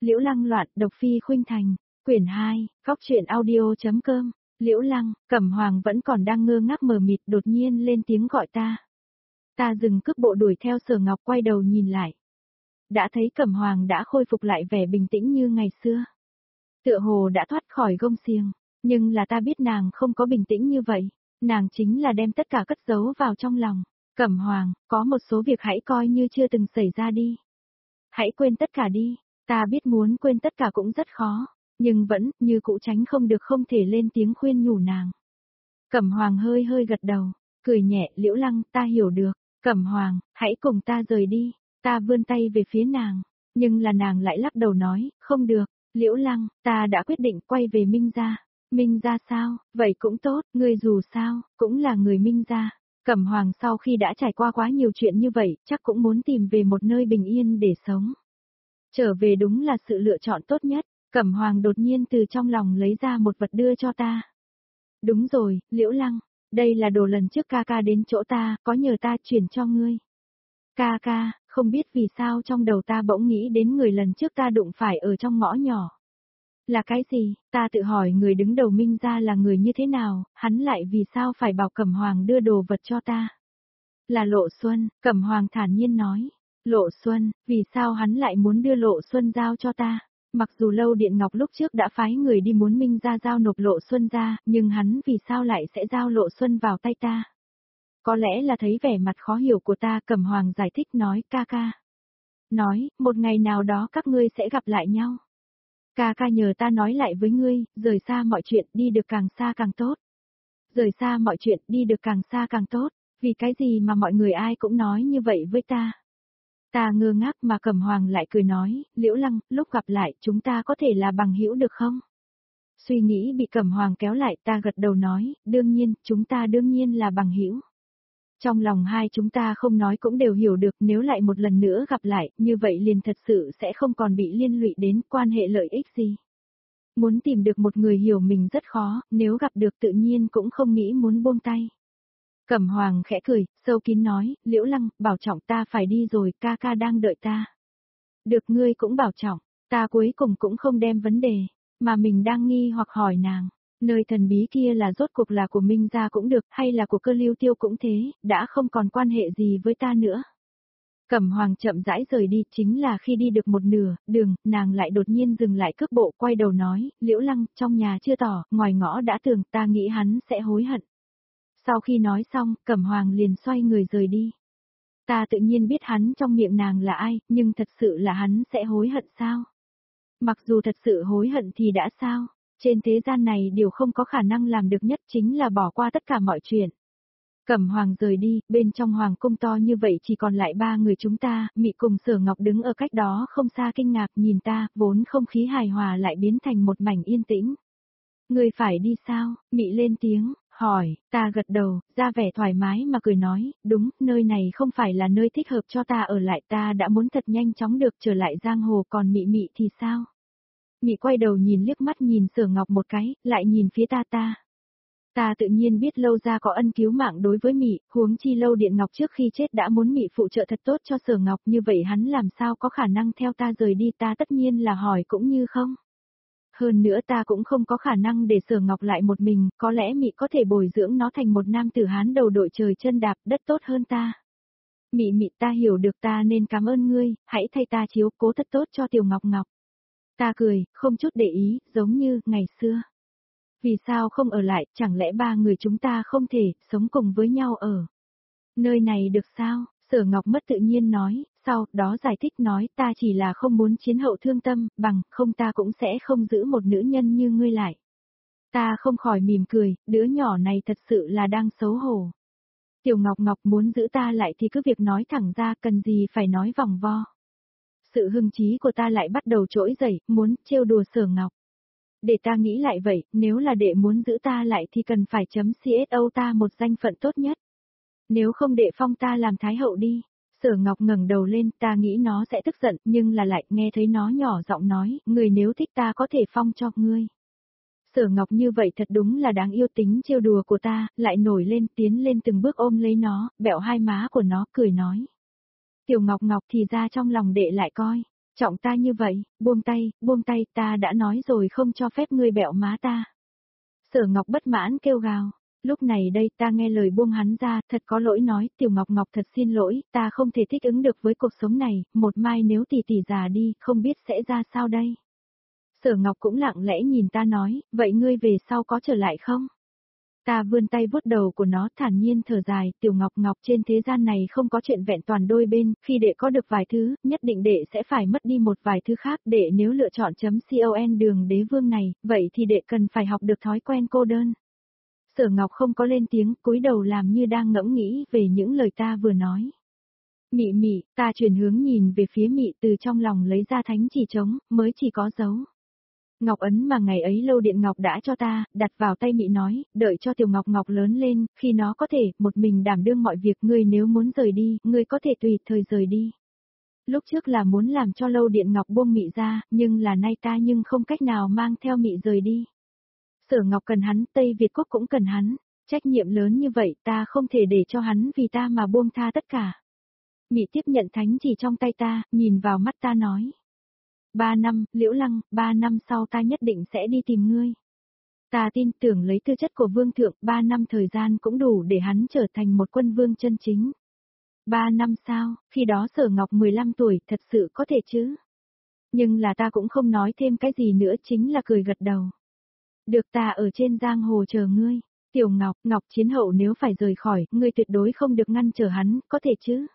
Liễu Lăng loạn, độc phi khuynh thành, quyển 2, góc truyện audio.com, Liễu Lăng, Cẩm Hoàng vẫn còn đang ngơ ngác mờ mịt đột nhiên lên tiếng gọi ta. Ta dừng cước bộ đuổi theo Sở Ngọc quay đầu nhìn lại. Đã thấy Cẩm Hoàng đã khôi phục lại vẻ bình tĩnh như ngày xưa. Tựa hồ đã thoát khỏi gông xiềng, nhưng là ta biết nàng không có bình tĩnh như vậy, nàng chính là đem tất cả cất giấu vào trong lòng. Cẩm Hoàng, có một số việc hãy coi như chưa từng xảy ra đi. Hãy quên tất cả đi, ta biết muốn quên tất cả cũng rất khó, nhưng vẫn, như cũ tránh không được không thể lên tiếng khuyên nhủ nàng. Cẩm Hoàng hơi hơi gật đầu, cười nhẹ, Liễu Lăng, ta hiểu được, Cẩm Hoàng, hãy cùng ta rời đi, ta vươn tay về phía nàng, nhưng là nàng lại lắc đầu nói, không được, Liễu Lăng, ta đã quyết định quay về Minh gia. Minh gia sao, vậy cũng tốt, ngươi dù sao, cũng là người Minh gia. Cẩm Hoàng sau khi đã trải qua quá nhiều chuyện như vậy, chắc cũng muốn tìm về một nơi bình yên để sống. Trở về đúng là sự lựa chọn tốt nhất, Cẩm Hoàng đột nhiên từ trong lòng lấy ra một vật đưa cho ta. Đúng rồi, Liễu Lăng, đây là đồ lần trước ca ca đến chỗ ta, có nhờ ta chuyển cho ngươi. Ca ca, không biết vì sao trong đầu ta bỗng nghĩ đến người lần trước ta đụng phải ở trong ngõ nhỏ. Là cái gì, ta tự hỏi người đứng đầu Minh gia là người như thế nào, hắn lại vì sao phải bảo Cẩm Hoàng đưa đồ vật cho ta. Là Lộ Xuân, Cẩm Hoàng thản nhiên nói. Lộ Xuân, vì sao hắn lại muốn đưa Lộ Xuân giao cho ta? Mặc dù Lâu Điện Ngọc lúc trước đã phái người đi muốn Minh gia giao nộp Lộ Xuân ra, nhưng hắn vì sao lại sẽ giao Lộ Xuân vào tay ta? Có lẽ là thấy vẻ mặt khó hiểu của ta, Cẩm Hoàng giải thích nói, ca ca. Nói, một ngày nào đó các ngươi sẽ gặp lại nhau. Ca ca nhờ ta nói lại với ngươi, rời xa mọi chuyện, đi được càng xa càng tốt. Rời xa mọi chuyện, đi được càng xa càng tốt, vì cái gì mà mọi người ai cũng nói như vậy với ta. Ta ngơ ngác mà Cẩm Hoàng lại cười nói, Liễu Lăng, lúc gặp lại chúng ta có thể là bằng hữu được không? Suy nghĩ bị Cẩm Hoàng kéo lại, ta gật đầu nói, đương nhiên, chúng ta đương nhiên là bằng hữu. Trong lòng hai chúng ta không nói cũng đều hiểu được, nếu lại một lần nữa gặp lại, như vậy liền thật sự sẽ không còn bị liên lụy đến quan hệ lợi ích gì. Muốn tìm được một người hiểu mình rất khó, nếu gặp được tự nhiên cũng không nghĩ muốn buông tay. Cẩm Hoàng khẽ cười, sâu kín nói, Liễu Lăng, bảo trọng, ta phải đi rồi, ca ca đang đợi ta. Được, ngươi cũng bảo trọng, ta cuối cùng cũng không đem vấn đề, mà mình đang nghi hoặc hỏi nàng. Nơi thần bí kia là rốt cuộc là của Minh gia cũng được, hay là của Cơ Lưu Tiêu cũng thế, đã không còn quan hệ gì với ta nữa. Cẩm Hoàng chậm rãi rời đi, chính là khi đi được một nửa, đường, nàng lại đột nhiên dừng lại cước bộ, quay đầu nói, Liễu Lăng, trong nhà chưa tỏ, ngoài ngõ đã tường, ta nghĩ hắn sẽ hối hận. Sau khi nói xong, Cẩm Hoàng liền xoay người rời đi. Ta tự nhiên biết hắn trong miệng nàng là ai, nhưng thật sự là hắn sẽ hối hận sao? Mặc dù thật sự hối hận thì đã sao? Trên thế gian này điều không có khả năng làm được nhất chính là bỏ qua tất cả mọi chuyện. Cẩm Hoàng rời đi, bên trong hoàng cung to như vậy chỉ còn lại ba người chúng ta, Mị cùng Sở Ngọc đứng ở cách đó không xa kinh ngạc nhìn ta, vốn không khí hài hòa lại biến thành một mảnh yên tĩnh. Người phải đi sao? Mị lên tiếng, hỏi, ta gật đầu, ra vẻ thoải mái mà cười nói, đúng, nơi này không phải là nơi thích hợp cho ta ở lại, ta đã muốn thật nhanh chóng được trở lại giang hồ, còn Mị thì sao? Mị quay đầu nhìn liếc mắt nhìn Sở Ngọc một cái, lại nhìn phía ta. Ta tự nhiên biết Lâu gia có ân cứu mạng đối với Mị, huống chi Lâu Điện Ngọc trước khi chết đã muốn Mị phụ trợ thật tốt cho Sở Ngọc, như vậy hắn làm sao có khả năng theo ta rời đi, ta tất nhiên là hỏi cũng như không. Hơn nữa ta cũng không có khả năng để Sở Ngọc lại một mình, có lẽ Mị có thể bồi dưỡng nó thành một nam tử Hán đầu đội trời chân đạp đất tốt hơn ta. Mị, ta hiểu được, ta nên cảm ơn ngươi, hãy thay ta chiếu cố thật tốt cho Tiểu Ngọc Ngọc. Ta cười, không chút để ý, giống như ngày xưa. Vì sao không ở lại, chẳng lẽ ba người chúng ta không thể sống cùng với nhau ở nơi này được sao? Sở Ngọc mất tự nhiên nói, sau đó giải thích nói, ta chỉ là không muốn chiến hậu thương tâm, bằng không ta cũng sẽ không giữ một nữ nhân như ngươi lại. Ta không khỏi mỉm cười, đứa nhỏ này thật sự là đang xấu hổ. Tiểu Ngọc Ngọc muốn giữ ta lại thì cứ việc nói thẳng ra, cần gì phải nói vòng vo. Sự hưng trí của ta lại bắt đầu trỗi dậy, muốn trêu đùa Sở Ngọc. Để ta nghĩ lại vậy, nếu là đệ muốn giữ ta lại thì cần phải chấm CSO ta một danh phận tốt nhất. Nếu không đệ phong ta làm thái hậu đi. Sở Ngọc ngẩng đầu lên, ta nghĩ nó sẽ tức giận, nhưng là lại nghe thấy nó nhỏ giọng nói, người nếu thích ta có thể phong cho ngươi. Sở Ngọc như vậy thật đúng là đáng yêu, tính trêu đùa của ta, lại nổi lên, tiến lên từng bước ôm lấy nó, bẹo hai má của nó, cười nói. Tiểu Ngọc Ngọc thì ra trong lòng đệ lại coi, Trọng ta như vậy, buông tay, ta đã nói rồi không cho phép ngươi bẹo má ta. Sở Ngọc bất mãn kêu gào. Lúc này đây ta nghe lời buông hắn ra, thật có lỗi nói, Tiểu Ngọc Ngọc thật xin lỗi, ta không thể thích ứng được với cuộc sống này, một mai nếu tỷ tỷ già đi, không biết sẽ ra sao đây. Sở Ngọc cũng lặng lẽ nhìn ta nói, vậy ngươi về sau có trở lại không? Ta vươn tay vuốt đầu của nó thản nhiên thở dài, Tiểu Ngọc Ngọc trên thế gian này không có chuyện vẹn toàn đôi bên, khi đệ có được vài thứ, nhất định đệ sẽ phải mất đi một vài thứ khác, đệ nếu lựa chọn .con đường đế vương này, vậy thì đệ cần phải học được thói quen cô đơn. Sở Ngọc không có lên tiếng, cúi đầu làm như đang ngẫm nghĩ về những lời ta vừa nói. Mị mị, ta chuyển hướng nhìn về phía mị từ trong lòng lấy ra thánh chỉ trống, mới chỉ có dấu. Ngọc ấn mà ngày ấy Lâu Điện Ngọc đã cho ta, đặt vào tay mị nói, đợi cho Tiểu Ngọc Ngọc lớn lên, khi nó có thể, một mình đảm đương mọi việc, ngươi nếu muốn rời đi, ngươi có thể tùy thời rời đi. Lúc trước là muốn làm cho Lâu Điện Ngọc buông mị ra, nhưng là nay ta nhưng không cách nào mang theo mị rời đi. Sở Ngọc cần hắn, Tây Việt Quốc cũng cần hắn, trách nhiệm lớn như vậy ta không thể để cho hắn vì ta mà buông tha tất cả. Mị tiếp nhận thánh chỉ trong tay ta, nhìn vào mắt ta nói. 3 năm, Liễu Lăng, 3 năm sau ta nhất định sẽ đi tìm ngươi. Ta tin tưởng lấy tư chất của vương thượng, 3 năm thời gian cũng đủ để hắn trở thành một quân vương chân chính. 3 năm sao, khi đó Sở Ngọc 15 tuổi, thật sự có thể chứ? Nhưng là ta cũng không nói thêm cái gì nữa, chính là cười gật đầu. Được, ta ở trên giang hồ chờ ngươi. Tiểu Ngọc, Ngọc Chiến Hậu nếu phải rời khỏi, ngươi tuyệt đối không được ngăn trở hắn, có thể chứ?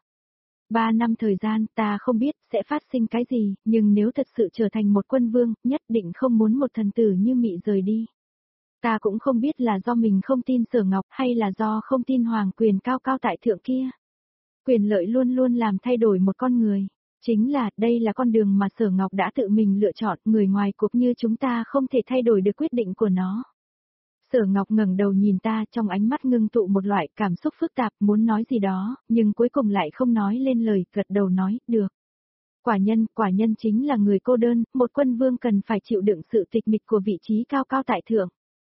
3 năm thời gian, ta không biết sẽ phát sinh cái gì, nhưng nếu thật sự trở thành một quân vương, nhất định không muốn một thần tử như mị rời đi. Ta cũng không biết là do mình không tin Sở Ngọc hay là do không tin hoàng quyền cao cao tại thượng kia. Quyền lợi luôn luôn làm thay đổi một con người. Chính là, đây là con đường mà Sở Ngọc đã tự mình lựa chọn, người ngoài cuộc như chúng ta không thể thay đổi được quyết định của nó. Sở Ngọc ngẩng đầu nhìn ta, trong ánh mắt ngưng tụ một loại cảm xúc phức tạp, muốn nói gì đó, nhưng cuối cùng lại không nói lên lời, gật đầu nói, được. Quả nhân chính là người cô đơn, một quân vương cần phải chịu đựng sự tịch mịch của vị trí cao cao tại thượng.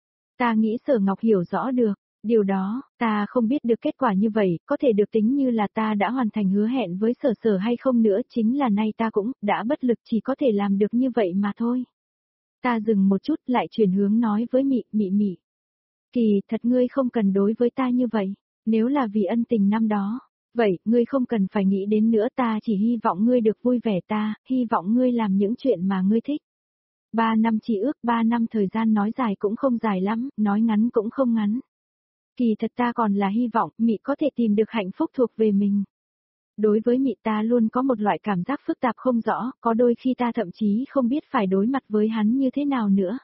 Ta nghĩ Sở Ngọc hiểu rõ được. Điều đó, ta không biết được kết quả như vậy, có thể được tính như là ta đã hoàn thành hứa hẹn với Sở Sở hay không nữa, chính là nay ta cũng đã bất lực chỉ có thể làm được như vậy mà thôi. Ta dừng một chút lại chuyển hướng nói với Mị. Kỳ thật ngươi không cần đối với ta như vậy, nếu là vì ân tình năm đó, vậy ngươi không cần phải nghĩ đến nữa, ta chỉ hy vọng ngươi được vui vẻ, ta hy vọng ngươi làm những chuyện mà ngươi thích. 3 năm chỉ ước, 3 năm thời gian nói dài cũng không dài lắm, nói ngắn cũng không ngắn. Kỳ thật ta còn là hy vọng Mị có thể tìm được hạnh phúc thuộc về mình. Đối với Mị ta luôn có một loại cảm giác phức tạp không rõ, có đôi khi ta thậm chí không biết phải đối mặt với hắn như thế nào nữa.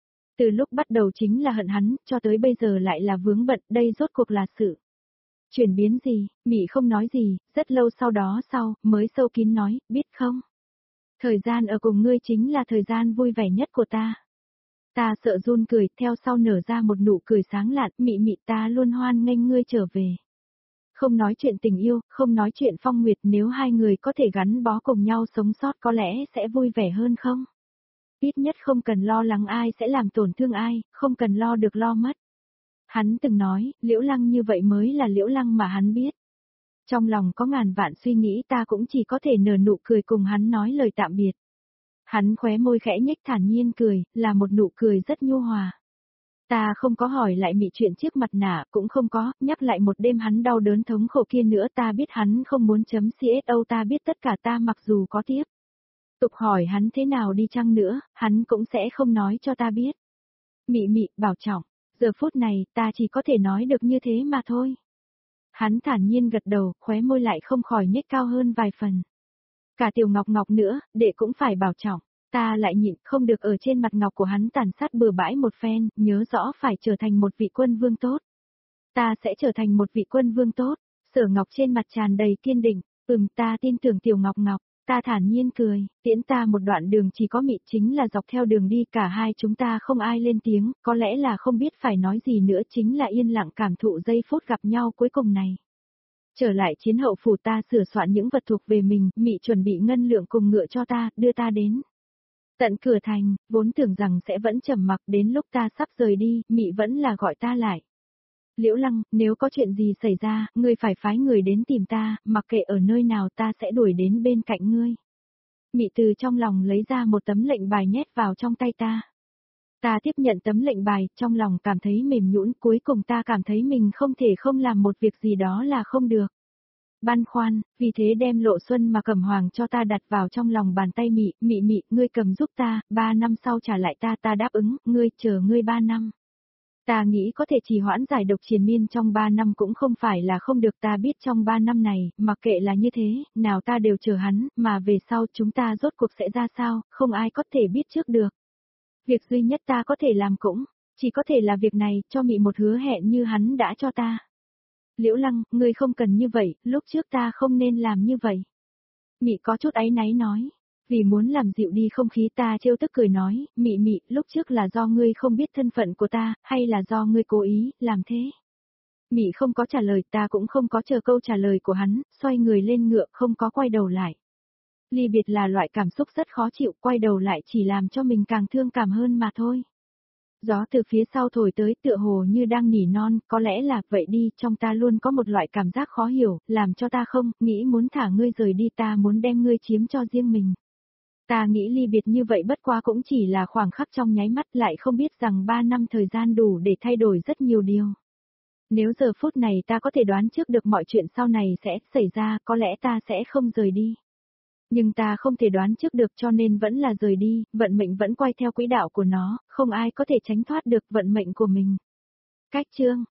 Từ lúc bắt đầu chính là hận hắn, cho tới bây giờ lại là vướng bận, đây rốt cuộc là sự chuyển biến gì, Mị không nói gì, rất lâu sau đó mới sâu kín nói, biết không? Thời gian ở cùng ngươi chính là thời gian vui vẻ nhất của ta. Ta sợ run cười, theo sau nở ra một nụ cười sáng lạn, Mị ta luôn hoan nghênh ngươi trở về. Không nói chuyện tình yêu, không nói chuyện phong nguyệt, nếu hai người có thể gắn bó cùng nhau sống sót có lẽ sẽ vui vẻ hơn không? Ít nhất không cần lo lắng ai sẽ làm tổn thương ai, không cần lo được lo mất. Hắn từng nói, Liễu Lăng như vậy mới là Liễu Lăng mà hắn biết. Trong lòng có ngàn vạn suy nghĩ, ta cũng chỉ có thể nở nụ cười cùng hắn nói lời tạm biệt. Hắn khóe môi khẽ nhếch thản nhiên cười, là một nụ cười rất nhu hòa. Ta không có hỏi lại Mị chuyện chiếc mặt nạ, cũng không có, nhắc lại một đêm hắn đau đớn thống khổ kia nữa, ta biết hắn không muốn chấm CSO, ta biết tất cả, ta mặc dù có tiếp tục hỏi hắn thế nào đi chăng nữa, hắn cũng sẽ không nói cho ta biết. Mị, bảo trọng, giờ phút này, ta chỉ có thể nói được như thế mà thôi. Hắn thản nhiên gật đầu, khóe môi lại không khỏi nhếch cao hơn vài phần. Cả Tiểu Ngọc Ngọc nữa, đệ cũng phải bảo trọng. Ta lại nhịn, không được ở trên mặt ngọc của hắn tàn sát bừa bãi một phen, nhớ rõ phải trở thành một vị quân vương tốt. Ta sẽ trở thành một vị quân vương tốt. Sở Ngọc trên mặt tràn đầy kiên định, ta tin tưởng Tiểu Ngọc Ngọc. Ta thản nhiên cười, tiễn ta một đoạn đường chỉ có Mị, chính là dọc theo đường đi cả hai chúng ta không ai lên tiếng, có lẽ là không biết phải nói gì nữa, chính là yên lặng cảm thụ giây phút gặp nhau cuối cùng này. Trở lại Chiến Hậu phủ, ta sửa soạn những vật thuộc về mình, Mị chuẩn bị ngân lượng cùng ngựa cho ta, đưa ta đến tận cửa thành, vốn tưởng rằng sẽ vẫn trầm mặc, đến lúc ta sắp rời đi, Mị vẫn là gọi ta lại. Liễu Lăng, nếu có chuyện gì xảy ra, ngươi phải phái người đến tìm ta, mặc kệ ở nơi nào ta sẽ đuổi đến bên cạnh ngươi. Mị từ trong lòng lấy ra một tấm lệnh bài nhét vào trong tay ta. Ta tiếp nhận tấm lệnh bài, trong lòng cảm thấy mềm nhũn, cuối cùng ta cảm thấy mình không thể không làm một việc gì đó là không được. Băn khoăn, vì thế đem Lộ Xuân mà Cẩm Hoàng cho ta đặt vào trong lòng bàn tay Mị, Mị, ngươi cầm giúp ta, 3 năm sau trả lại ta đáp ứng, ngươi chờ ngươi 3 năm. Ta nghĩ có thể trì hoãn giải độc triền miên trong 3 năm cũng không phải là không được, ta biết trong 3 năm này, mặc kệ là như thế, nào ta đều chờ hắn, mà về sau chúng ta rốt cuộc sẽ ra sao, không ai có thể biết trước được. Việc duy nhất ta có thể làm cũng, chỉ có thể là việc này, cho Mị một hứa hẹn như hắn đã cho ta. Liễu Lăng, ngươi không cần như vậy, lúc trước ta không nên làm như vậy. Mị có chút áy náy nói. Vì muốn làm dịu đi không khí ta trêu tức cười nói, Mị, lúc trước là do ngươi không biết thân phận của ta, hay là do ngươi cố ý, làm thế? Mị không có trả lời, ta cũng không có chờ câu trả lời của hắn, xoay người lên ngựa không có quay đầu lại. Ly biệt là loại cảm xúc rất khó chịu, quay đầu lại chỉ làm cho mình càng thương cảm hơn mà thôi. Gió từ phía sau thổi tới tựa hồ như đang nỉ non, có lẽ là vậy đi, trong ta luôn có một loại cảm giác khó hiểu, làm cho ta không, nghĩ muốn thả ngươi rời đi, ta muốn đem ngươi chiếm cho riêng mình. Ta nghĩ ly biệt như vậy bất quá cũng chỉ là khoảng khắc trong nháy mắt, lại không biết rằng 3 năm thời gian đủ để thay đổi rất nhiều điều. Nếu giờ phút này ta có thể đoán trước được mọi chuyện sau này sẽ xảy ra, có lẽ ta sẽ không rời đi. Nhưng ta không thể đoán trước được cho nên vẫn là rời đi, vận mệnh vẫn quay theo quỹ đạo của nó, không ai có thể tránh thoát được vận mệnh của mình. Cách chương